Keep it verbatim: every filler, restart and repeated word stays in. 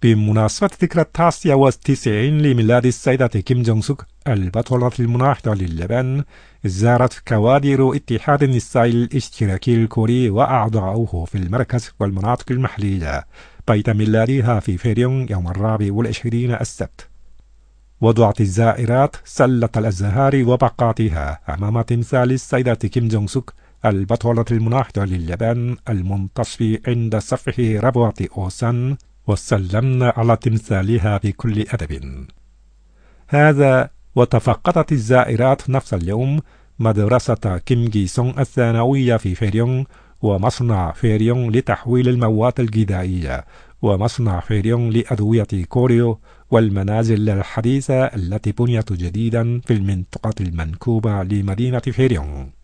بمناسبة ذكرى التاسع والتسعين لميلاد السيدة كيم جونغ سوك البطلة المناهضة لليابان، زارت كوادر اتحاد النساء الاشتراكي الكوري وأعضاؤه في المركز والمناطق المحلية بيت ميلادها في فريون يوم الرابع والعشرين السبت. وضعت الزائرات سلة الأزهار وبقاتها أمام تمثال السيدة كيم جونغ سوك البطلة المناهضة لليابان المنتصب عند سفح ربوة أوسان، وسلمنا على تمثالها بكل أدب. هذا وتفقدت الزائرات نفس اليوم مدرسة كيم جي سونغ الثانوية في فريون، ومصنع فريون لتحويل المواد الغذائية، ومصنع فريون لأدوية كوريو، والمنازل الحديثة التي بنيت جديدا في المنطقة المنكوبة لمدينة فريون.